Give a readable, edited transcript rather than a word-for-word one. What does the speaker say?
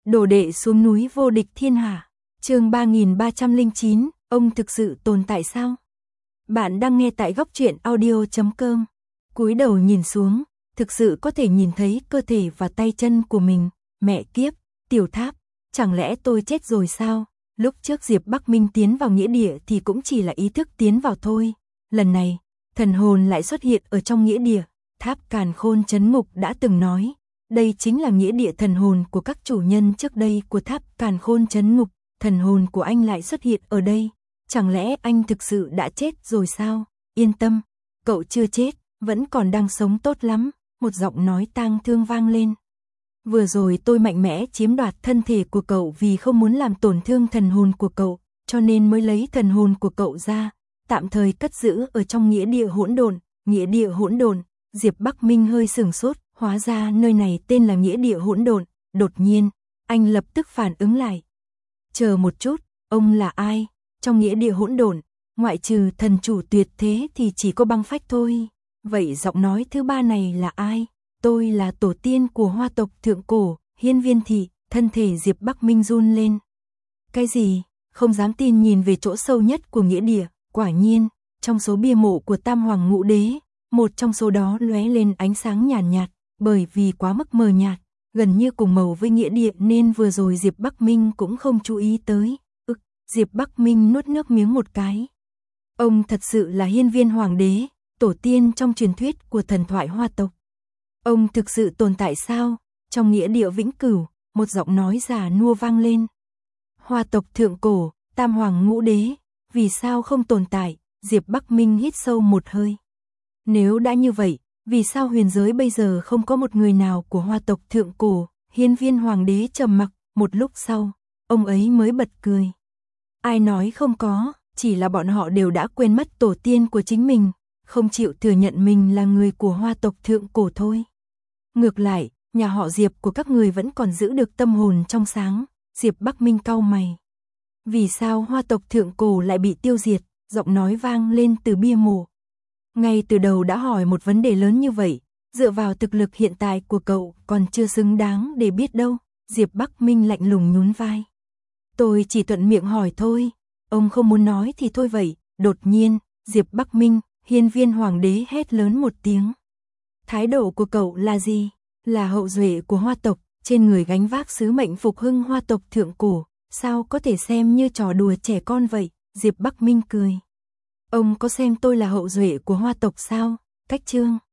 Đồ đệ xuống núi vô địch thiên hạ. Chương 3309, ông thực sự tồn tại sao? Bạn đang nghe tại góc truyện audio.com. Cúi đầu nhìn xuống, thực sự có thể nhìn thấy cơ thể và tay chân của mình. Mẹ kiếp, Tiểu Tháp, chẳng lẽ tôi chết rồi sao? Lúc trước Diệp Bắc Minh tiến vào nghĩa địa thì cũng chỉ là ý thức tiến vào thôi. Lần này, thần hồn lại xuất hiện ở trong nghĩa địa. Tháp Càn Khôn Trấn Ngục đã từng nói, đây chính là nghĩa địa thần hồn của các chủ nhân trước đây của Tháp Càn Khôn Trấn Ngục. Thần hồn của anh lại xuất hiện ở đây. Chẳng lẽ anh thực sự đã chết rồi sao? Yên tâm, cậu chưa chết, vẫn còn đang sống tốt lắm. Một giọng nói tang thương vang lên. Vừa rồi tôi mạnh mẽ chiếm đoạt thân thể của cậu vì không muốn làm tổn thương thần hồn của cậu, cho nên mới lấy thần hồn của cậu ra, tạm thời cất giữ ở trong nghĩa địa hỗn độn. Nghĩa địa hỗn độn. Diệp Bắc Minh hơi sửng sốt, hóa ra nơi này tên là nghĩa địa hỗn độn. Đột nhiên, anh lập tức phản ứng lại. Chờ một chút, ông là ai? Trong nghĩa địa hỗn độn, ngoại trừ thần chủ tuyệt thế thì chỉ có băng phách thôi. Vậy giọng nói thứ ba này là ai? Tôi là tổ tiên của Hoa tộc thượng cổ, Hiên Viên Thị. Thân thể Diệp Bắc Minh run lên. Cái gì? Không dám tin nhìn về chỗ sâu nhất của nghĩa địa. Quả nhiên, trong số bia mộ của Tam Hoàng Ngũ Đế, một trong số đó lóe lên ánh sáng nhàn nhạt, bởi vì quá mức mờ nhạt, gần như cùng màu với nghĩa địa nên vừa rồi Diệp Bắc Minh cũng không chú ý tới. Diệp Bắc Minh nuốt nước miếng một cái. Ông thật sự là Hiên Viên Hoàng đế, tổ tiên trong truyền thuyết của thần thoại Hoa tộc. Ông thực sự tồn tại sao? Trong nghĩa địa vĩnh cửu, một giọng nói già nua vang lên. Hoa tộc thượng cổ, Tam Hoàng Ngũ Đế, vì sao không tồn tại? Diệp Bắc Minh hít sâu một hơi. Nếu đã như vậy, vì sao huyền giới bây giờ không có một người nào của Hoa tộc thượng cổ? Hiên Viên Hoàng đế trầm mặc, một lúc sau, ông ấy mới bật cười. Ai nói không có, chỉ là bọn họ đều đã quên mất tổ tiên của chính mình, không chịu thừa nhận mình là người của Hoa tộc thượng cổ thôi. Ngược lại, nhà họ Diệp của các người vẫn còn giữ được tâm hồn trong sáng. Diệp Bắc Minh cau mày. Vì sao Hoa tộc thượng cổ lại bị tiêu diệt? Giọng nói vang lên từ bia mộ. Ngay từ đầu đã hỏi một vấn đề lớn như vậy, dựa vào thực lực hiện tại của cậu còn chưa xứng đáng để biết đâu. Diệp Bắc Minh lạnh lùng nhún vai. Tôi chỉ thuận miệng hỏi thôi, ông không muốn nói thì thôi vậy. Đột nhiên, Diệp Bắc Minh, Hiên Viên Hoàng đế hét lớn một tiếng. Thái độ của cậu là gì? Là hậu duệ của Hoa tộc, trên người gánh vác sứ mệnh phục hưng Hoa tộc thượng cổ, sao có thể xem như trò đùa trẻ con vậy? Diệp Bắc Minh cười. Ông có xem tôi là hậu duệ của Hoa tộc sao? Cách chương